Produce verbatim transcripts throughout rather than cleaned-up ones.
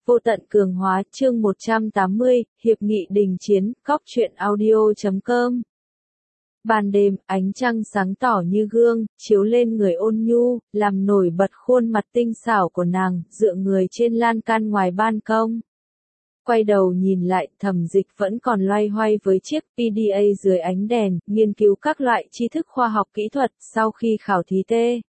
Vô tận cường hóa, chương một trăm tám mươi, Hiệp nghị đình chiến, góc truyện audio chấm com. Ban đêm, ánh trăng sáng tỏ như gương, chiếu lên người ôn nhu, làm nổi bật khuôn mặt tinh xảo của nàng, dựa người trên lan can ngoài ban công. Quay đầu nhìn lại, Thẩm Dịch vẫn còn loay hoay với chiếc pê đê a dưới ánh đèn, nghiên cứu các loại tri thức khoa học kỹ thuật, sau khi khảo thí T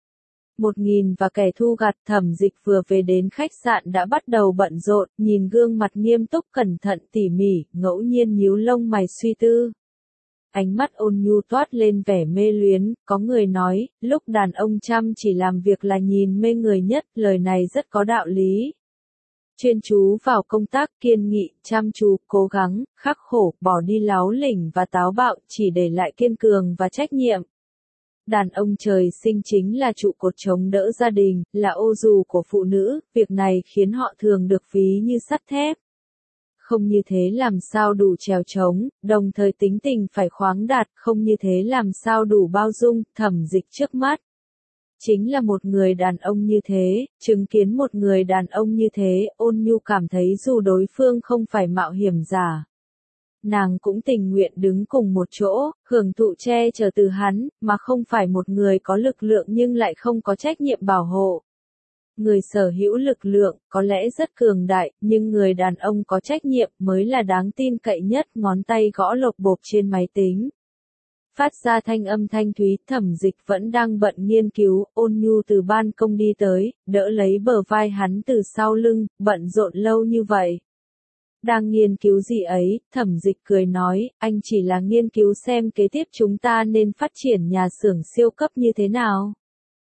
một nghìn và kẻ thu gặt. Thẩm Dịch vừa về đến khách sạn đã bắt đầu bận rộn, nhìn gương mặt nghiêm túc cẩn thận tỉ mỉ, ngẫu nhiên nhíu lông mày suy tư. Ánh mắt ôn nhu toát lên vẻ mê luyến, có người nói, lúc đàn ông chăm chỉ làm việc là nhìn mê người nhất, lời này rất có đạo lý. Chuyên chú vào công tác, kiên nghị, chăm chú, cố gắng, khắc khổ, bỏ đi láo lỉnh và táo bạo, chỉ để lại kiên cường và trách nhiệm. Đàn ông trời sinh chính là trụ cột chống đỡ gia đình, là ô dù của phụ nữ, việc này khiến họ thường được ví như sắt thép. Không như thế làm sao đủ trèo trống, đồng thời tính tình phải khoáng đạt, không như thế làm sao đủ bao dung. Thẩm Dịch trước mắt chính là một người đàn ông như thế, chứng kiến một người đàn ông như thế, ôn nhu cảm thấy dù đối phương không phải mạo hiểm giả, nàng cũng tình nguyện đứng cùng một chỗ, hưởng thụ che chở từ hắn, mà không phải một người có lực lượng nhưng lại không có trách nhiệm bảo hộ. Người sở hữu lực lượng, có lẽ rất cường đại, nhưng người đàn ông có trách nhiệm mới là đáng tin cậy nhất. Ngón tay gõ lộp bộp trên máy tính, phát ra thanh âm thanh thúy. Thẩm Dịch vẫn đang bận nghiên cứu, ôn nhu từ ban công đi tới, đỡ lấy bờ vai hắn từ sau lưng. Bận rộn lâu như vậy, đang nghiên cứu gì ấy? Thẩm Dịch cười nói, anh chỉ là nghiên cứu xem kế tiếp chúng ta nên phát triển nhà xưởng siêu cấp như thế nào.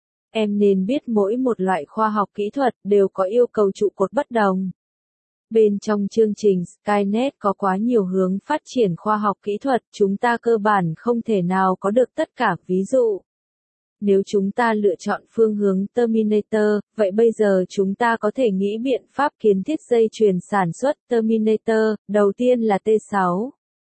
Em nên biết mỗi một loại khoa học kỹ thuật đều có yêu cầu trụ cột bất đồng. Bên trong chương trình Skynet có quá nhiều hướng phát triển khoa học kỹ thuật, chúng ta cơ bản không thể nào có được tất cả. Ví dụ, nếu chúng ta lựa chọn phương hướng Terminator, vậy bây giờ chúng ta có thể nghĩ biện pháp kiến thiết dây chuyền sản xuất Terminator, đầu tiên là T sáu.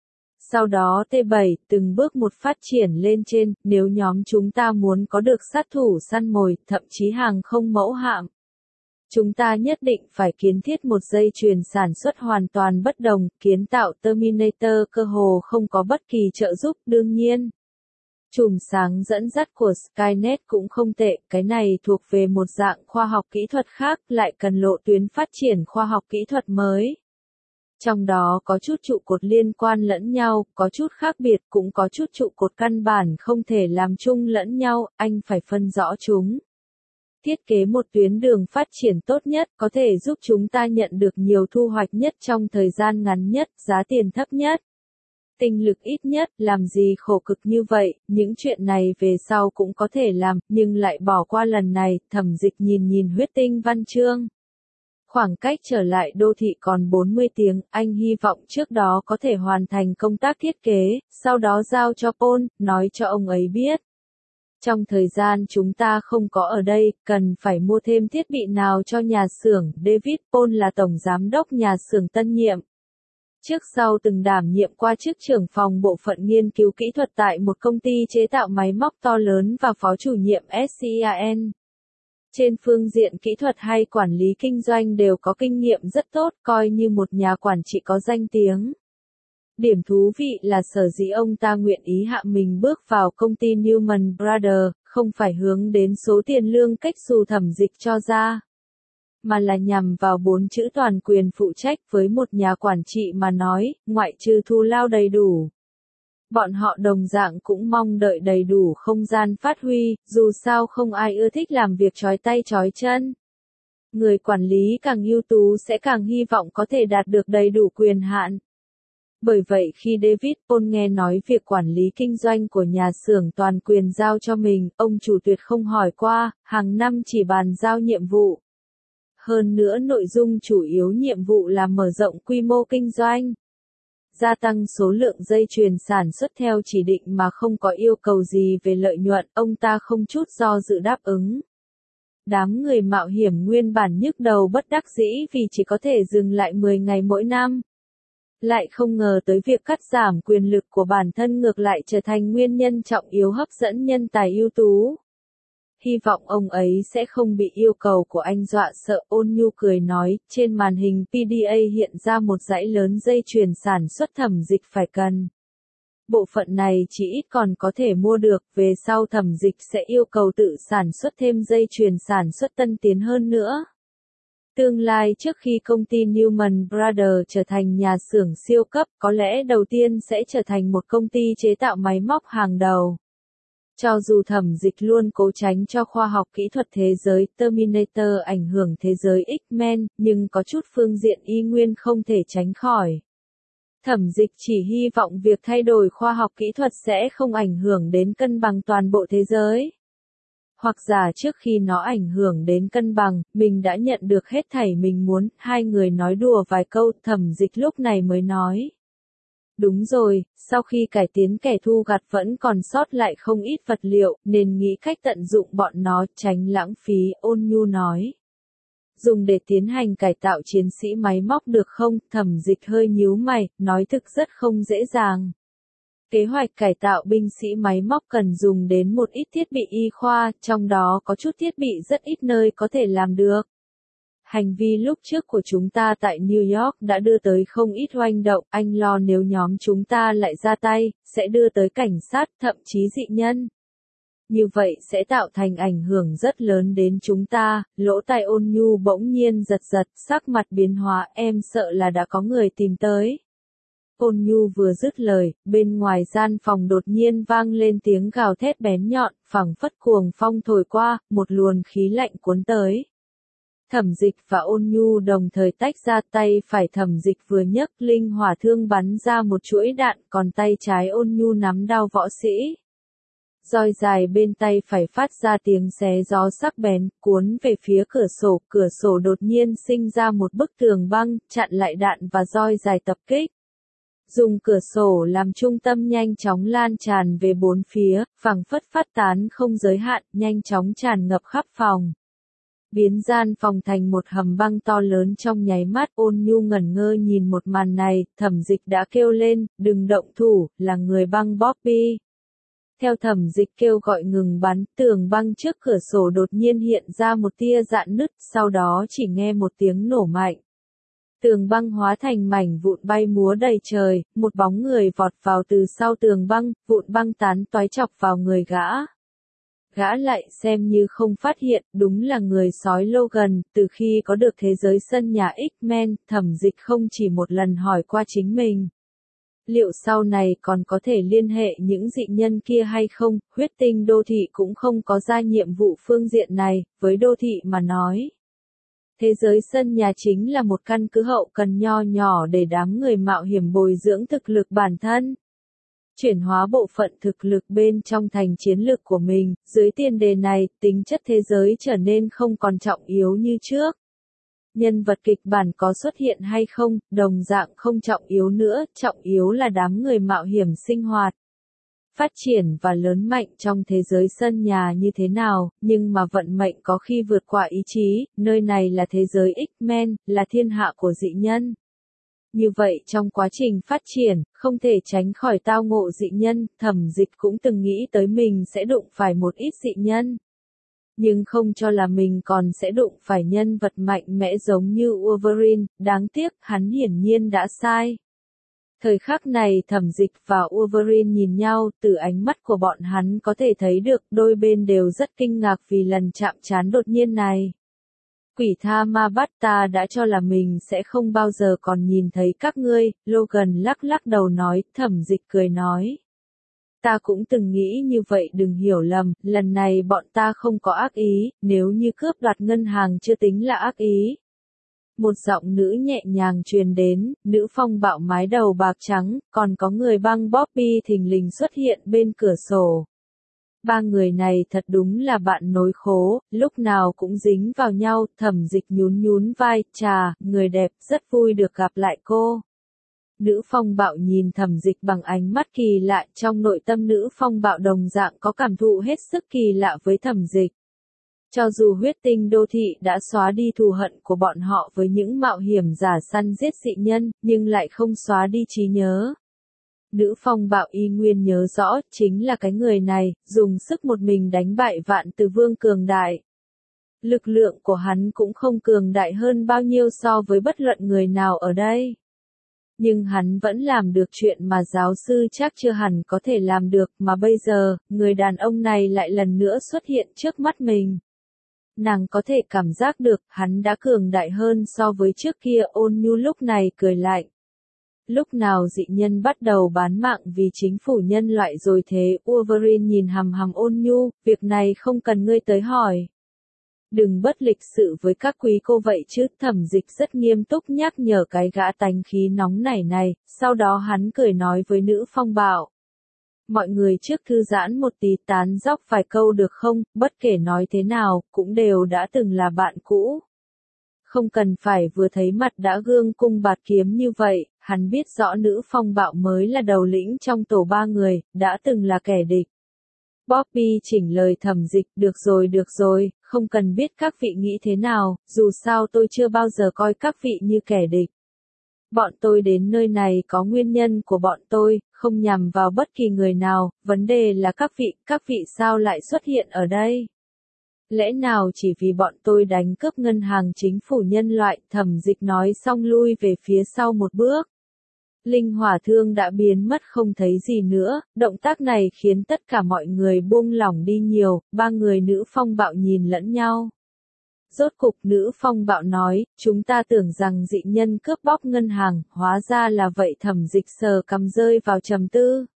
Sau đó T bảy, từng bước một phát triển lên trên. Nếu nhóm chúng ta muốn có được sát thủ săn mồi, thậm chí hàng không mẫu hạm, chúng ta nhất định phải kiến thiết một dây chuyền sản xuất hoàn toàn bất đồng. Kiến tạo Terminator cơ hồ không có bất kỳ trợ giúp. Đương nhiên, chùm sáng dẫn dắt của Skynet cũng không tệ, cái này thuộc về một dạng khoa học kỹ thuật khác, lại cần lộ tuyến phát triển khoa học kỹ thuật mới. Trong đó có chút trụ cột liên quan lẫn nhau, có chút khác biệt, cũng có chút trụ cột căn bản không thể làm chung lẫn nhau, anh phải phân rõ chúng. Thiết kế một tuyến đường phát triển tốt nhất, có thể giúp chúng ta nhận được nhiều thu hoạch nhất trong thời gian ngắn nhất, giá tiền thấp nhất, tinh lực ít nhất. Làm gì khổ cực như vậy, những chuyện này về sau cũng có thể làm, nhưng lại bỏ qua lần này. Thẩm Dịch nhìn nhìn huyết tinh văn chương. Khoảng cách trở lại đô thị còn bốn mươi tiếng, anh hy vọng trước đó có thể hoàn thành công tác thiết kế, sau đó giao cho Paul, nói cho ông ấy biết. Trong thời gian chúng ta không có ở đây, cần phải mua thêm thiết bị nào cho nhà xưởng. David Paul là tổng giám đốc nhà xưởng tân nhiệm. Trước sau từng đảm nhiệm qua chức trưởng phòng bộ phận nghiên cứu kỹ thuật tại một công ty chế tạo máy móc to lớn và phó chủ nhiệm ét xê i en. Trên phương diện kỹ thuật hay quản lý kinh doanh đều có kinh nghiệm rất tốt, coi như một nhà quản trị có danh tiếng. Điểm thú vị là sở dĩ ông ta nguyện ý hạ mình bước vào công ty Newman Brothers, không phải hướng đến số tiền lương cách xù Thẩm Dịch cho ra, mà là nhằm vào bốn chữ toàn quyền phụ trách. Với một nhà quản trị mà nói, ngoại trừ thù lao đầy đủ, bọn họ đồng dạng cũng mong đợi đầy đủ không gian phát huy, dù sao không ai ưa thích làm việc trói tay trói chân. Người quản lý càng ưu tú sẽ càng hy vọng có thể đạt được đầy đủ quyền hạn. Bởi vậy khi David Paul nghe nói việc quản lý kinh doanh của nhà xưởng toàn quyền giao cho mình, ông chủ tuyệt không hỏi qua, hàng năm chỉ bàn giao nhiệm vụ. Hơn nữa nội dung chủ yếu nhiệm vụ là mở rộng quy mô kinh doanh, gia tăng số lượng dây chuyền sản xuất theo chỉ định mà không có yêu cầu gì về lợi nhuận. Ông ta không chút do dự đáp ứng. Đám người mạo hiểm nguyên bản nhức đầu bất đắc dĩ vì chỉ có thể dừng lại mười ngày mỗi năm, lại không ngờ tới việc cắt giảm quyền lực của bản thân ngược lại trở thành nguyên nhân trọng yếu hấp dẫn nhân tài ưu tú. hy vọng ông ấy sẽ không bị yêu cầu của anh dọa sợ. Ôn Nhu cười nói, trên màn hình pê đê a hiện ra một dãy lớn dây chuyền sản xuất thẩm dịch phải cần. Bộ phận này chỉ ít còn có thể mua được, về sau thẩm dịch sẽ yêu cầu tự sản xuất thêm dây chuyền sản xuất tân tiến hơn nữa. Tương lai trước khi công ty Newman Brothers trở thành nhà xưởng siêu cấp, có lẽ đầu tiên sẽ trở thành một công ty chế tạo máy móc hàng đầu. Cho dù thẩm dịch luôn cố tránh cho khoa học kỹ thuật thế giới Terminator ảnh hưởng thế giới X-Men, nhưng có chút phương diện y nguyên không thể tránh khỏi. Thẩm dịch chỉ hy vọng việc thay đổi khoa học kỹ thuật sẽ không ảnh hưởng đến cân bằng toàn bộ thế giới. Hoặc giả trước khi nó ảnh hưởng đến cân bằng, mình đã nhận được hết thảy mình muốn. Hai người nói đùa vài câu, thẩm dịch lúc này mới nói. Đúng rồi, sau khi cải tiến kẻ thu gặt vẫn còn sót lại không ít vật liệu, nên nghĩ cách tận dụng bọn nó, tránh lãng phí. Ôn Nhu nói. Dùng để tiến hành cải tạo chiến sĩ máy móc được không? Thẩm dịch hơi nhíu mày, nói thực rất không dễ dàng. Kế hoạch cải tạo binh sĩ máy móc cần dùng đến một ít thiết bị y khoa, trong đó có chút thiết bị rất ít nơi có thể làm được. Hành vi lúc trước của chúng ta tại New York đã đưa tới không ít oanh động, anh lo nếu nhóm chúng ta lại ra tay, sẽ đưa tới cảnh sát, thậm chí dị nhân. Như vậy sẽ tạo thành ảnh hưởng rất lớn đến chúng ta. Lỗ tai Ôn Nhu bỗng nhiên giật giật, sắc mặt biến hóa, em sợ là đã có người tìm tới. Ôn Nhu vừa dứt lời, bên ngoài gian phòng đột nhiên vang lên tiếng gào thét bén nhọn, phảng phất cuồng phong thổi qua, một luồng khí lạnh cuốn tới. Thẩm dịch và Ôn Nhu đồng thời tách ra, tay phải thẩm dịch vừa nhấc linh hỏa thương bắn ra một chuỗi đạn, còn tay trái Ôn Nhu nắm đao võ sĩ. Roi dài bên tay phải phát ra tiếng xé gió sắc bén, cuốn về phía cửa sổ, cửa sổ đột nhiên sinh ra một bức tường băng, chặn lại đạn và roi dài tập kích. Dùng cửa sổ làm trung tâm nhanh chóng lan tràn về bốn phía, phảng phất phát tán không giới hạn, nhanh chóng tràn ngập khắp phòng. Biến gian phòng thành một hầm băng to lớn trong nháy mắt. Ôn Nhu ngẩn ngơ nhìn một màn này, thẩm dịch đã kêu lên, đừng động thủ, là người băng Bobby. Theo thẩm dịch kêu gọi ngừng bắn, tường băng trước cửa sổ đột nhiên hiện ra một tia rạn nứt, sau đó chỉ nghe một tiếng nổ mạnh. Tường băng hóa thành mảnh vụn bay múa đầy trời, một bóng người vọt vào từ sau tường băng, vụn băng tán toái chọc vào người gã. Gã lại xem như không phát hiện, đúng là người sói Logan. Từ khi có được thế giới sân nhà X-Men, thẩm dịch không chỉ một lần hỏi qua chính mình. Liệu sau này còn có thể liên hệ những dị nhân kia hay không? Huyết tinh đô thị cũng không có ra nhiệm vụ phương diện này, với đô thị mà nói. Thế giới sân nhà chính là một căn cứ hậu cần nho nhỏ để đám người mạo hiểm bồi dưỡng thực lực bản thân. Chuyển hóa bộ phận thực lực bên trong thành chiến lược của mình, dưới tiền đề này, tính chất thế giới trở nên không còn trọng yếu như trước. Nhân vật kịch bản có xuất hiện hay không, đồng dạng không trọng yếu nữa, trọng yếu là đám người mạo hiểm sinh hoạt. Phát triển và lớn mạnh trong thế giới sân nhà như thế nào, nhưng mà vận mệnh có khi vượt qua ý chí, nơi này là thế giới X-Men, là thiên hạ của dị nhân. Như vậy trong quá trình phát triển, không thể tránh khỏi tao ngộ dị nhân, thẩm dịch cũng từng nghĩ tới mình sẽ đụng phải một ít dị nhân. Nhưng không cho là mình còn sẽ đụng phải nhân vật mạnh mẽ giống như Wolverine, đáng tiếc, hắn hiển nhiên đã sai. Thời khắc này thẩm dịch và Wolverine nhìn nhau, từ ánh mắt của bọn hắn có thể thấy được đôi bên đều rất kinh ngạc vì lần chạm trán đột nhiên này. Quỷ tha ma bắt ta đã cho là mình sẽ không bao giờ còn nhìn thấy các ngươi, Logan lắc lắc đầu nói, thẩm dịch cười nói. Ta cũng từng nghĩ như vậy, đừng hiểu lầm, lần này bọn ta không có ác ý, nếu như cướp đoạt ngân hàng chưa tính là ác ý. Một giọng nữ nhẹ nhàng truyền đến, nữ phong bạo mái đầu bạc trắng, còn có người băng Bobby thình lình xuất hiện bên cửa sổ. Ba người này thật đúng là bạn nối khố, lúc nào cũng dính vào nhau, thẩm dịch nhún nhún vai, chà, người đẹp, rất vui được gặp lại cô. Nữ phong bạo nhìn thẩm dịch bằng ánh mắt kỳ lạ, trong nội tâm nữ phong bạo đồng dạng có cảm thụ hết sức kỳ lạ với thẩm dịch. Cho dù huyết tinh đô thị đã xóa đi thù hận của bọn họ với những mạo hiểm giả săn giết dị nhân, nhưng lại không xóa đi trí nhớ. Nữ phong bạo y nguyên nhớ rõ, chính là cái người này, dùng sức một mình đánh bại vạn từ vương cường đại. Lực lượng của hắn cũng không cường đại hơn bao nhiêu so với bất luận người nào ở đây. Nhưng hắn vẫn làm được chuyện mà giáo sư chắc chưa hẳn có thể làm được, mà bây giờ, người đàn ông này lại lần nữa xuất hiện trước mắt mình. Nàng có thể cảm giác được, hắn đã cường đại hơn so với trước kia. Ôn Nhu lúc này cười lạnh. Lúc nào dị nhân bắt đầu bán mạng vì chính phủ nhân loại rồi thế? Wolverine nhìn hằm hằm Ôn Nhu, việc này không cần ngươi tới hỏi. Đừng bất lịch sự với các quý cô vậy chứ. Thẩm Dịch rất nghiêm túc nhắc nhở cái gã tánh khí nóng nảy này, sau đó hắn cười nói với nữ phong bạo. Mọi người trước thư giãn một tí, tán dóc vài câu được không? Bất kể nói thế nào, cũng đều đã từng là bạn cũ. Không cần phải vừa thấy mặt đã gương cung bạt kiếm như vậy. Hắn biết rõ nữ phong bạo mới là đầu lĩnh trong tổ ba người, đã từng là kẻ địch. Bobby chỉnh lời Thẩm Dịch, được rồi được rồi, không cần biết các vị nghĩ thế nào, dù sao tôi chưa bao giờ coi các vị như kẻ địch. Bọn tôi đến nơi này có nguyên nhân của bọn tôi, không nhằm vào bất kỳ người nào, vấn đề là các vị, các vị sao lại xuất hiện ở đây? Lẽ nào chỉ vì bọn tôi đánh cướp ngân hàng chính phủ nhân loại? Thẩm Dịch nói xong lui về phía sau một bước. Linh hỏa thương đã biến mất không thấy gì nữa, động tác này khiến tất cả mọi người buông lỏng đi nhiều, ba người nữ phong bạo nhìn lẫn nhau. Rốt cục nữ phong bạo nói, chúng ta tưởng rằng dị nhân cướp bóc ngân hàng, hóa ra là vậy. Thẩm Dịch sờ cằm rơi vào trầm tư.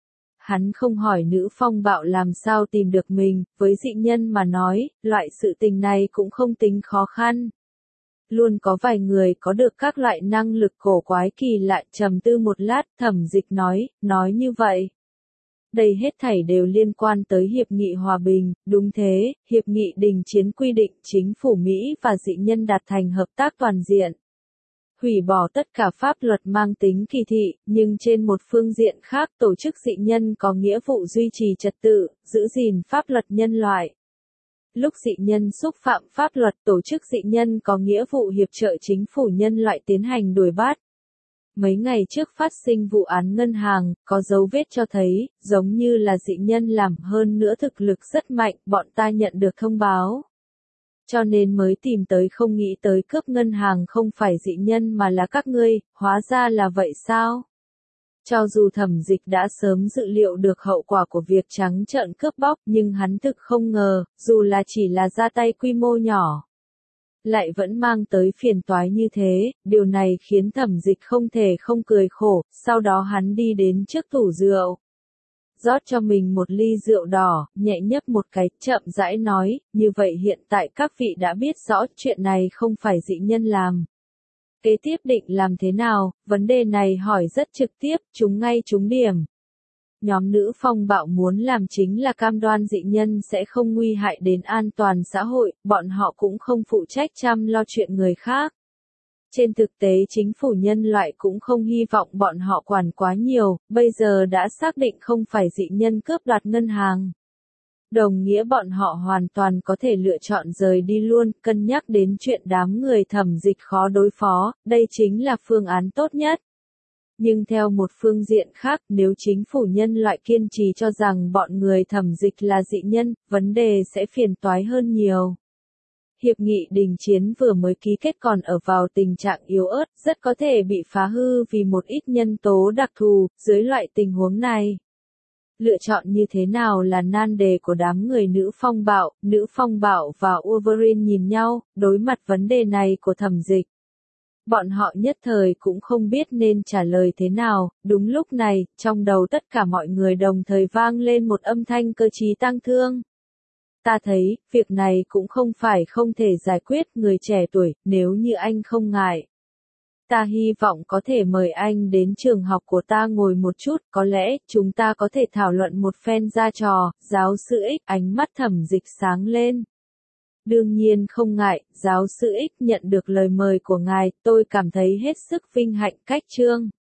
Hắn không hỏi nữ phong bạo làm sao tìm được mình, với dị nhân mà nói, loại sự tình này cũng không tính khó khăn. Luôn có vài người có được các loại năng lực cổ quái kỳ lạ. Trầm tư một lát, Thẩm Dịch nói, nói như vậy. Đây hết thảy đều liên quan tới hiệp nghị hòa bình, đúng thế, hiệp nghị đình chiến quy định chính phủ Mỹ và dị nhân đạt thành hợp tác toàn diện. Hủy bỏ tất cả pháp luật mang tính kỳ thị, nhưng trên một phương diện khác tổ chức dị nhân có nghĩa vụ duy trì trật tự, giữ gìn pháp luật nhân loại. Lúc dị nhân xúc phạm pháp luật, tổ chức dị nhân có nghĩa vụ hiệp trợ chính phủ nhân loại tiến hành đuổi bắt. Mấy ngày trước phát sinh vụ án ngân hàng, có dấu vết cho thấy, giống như là dị nhân làm, hơn nữa thực lực rất mạnh, bọn ta nhận được thông báo. Cho nên mới tìm tới, không nghĩ tới cướp ngân hàng không phải dị nhân mà là các ngươi, hóa ra là vậy sao? Cho dù Thẩm Dịch đã sớm dự liệu được hậu quả của việc trắng trợn cướp bóc, nhưng hắn thực không ngờ, dù là chỉ là ra tay quy mô nhỏ, lại vẫn mang tới phiền toái như thế. Điều này khiến Thẩm Dịch không thể không cười khổ. Sau đó hắn đi đến trước tủ rượu, rót cho mình một ly rượu đỏ, nhẹ nhấp một cái, chậm rãi nói, như vậy hiện tại các vị đã biết rõ chuyện này không phải dị nhân làm. Kế tiếp định làm thế nào? Vấn đề này hỏi rất trực tiếp, trúng ngay trúng điểm. Nhóm nữ phong bạo muốn làm chính là cam đoan dị nhân sẽ không nguy hại đến an toàn xã hội, bọn họ cũng không phụ trách chăm lo chuyện người khác. Trên thực tế chính phủ nhân loại cũng không hy vọng bọn họ quản quá nhiều, bây giờ đã xác định không phải dị nhân cướp đoạt ngân hàng. Đồng nghĩa bọn họ hoàn toàn có thể lựa chọn rời đi luôn, cân nhắc đến chuyện đám người Thẩm Dịch khó đối phó, đây chính là phương án tốt nhất. Nhưng theo một phương diện khác, nếu chính phủ nhân loại kiên trì cho rằng bọn người Thẩm Dịch là dị nhân, vấn đề sẽ phiền toái hơn nhiều. Hiệp nghị đình chiến vừa mới ký kết còn ở vào tình trạng yếu ớt, rất có thể bị phá hư vì một ít nhân tố đặc thù. Dưới loại tình huống này, lựa chọn như thế nào là nan đề của đám người nữ phong bạo. Nữ phong bạo và Wolverine nhìn nhau, đối mặt vấn đề này của Thẩm Dịch. Bọn họ nhất thời cũng không biết nên trả lời thế nào. Đúng lúc này, trong đầu tất cả mọi người đồng thời vang lên một âm thanh cơ trí tang thương. Ta thấy, việc này cũng không phải không thể giải quyết. Người trẻ tuổi, nếu như anh không ngại, ta hy vọng có thể mời anh đến trường học của ta ngồi một chút, có lẽ chúng ta có thể thảo luận một phen ra trò. Giáo sư X, ánh mắt Thẩm Dịch sáng lên. Đương nhiên không ngại, giáo sư X, nhận được lời mời của ngài, tôi cảm thấy hết sức vinh hạnh. Cách chương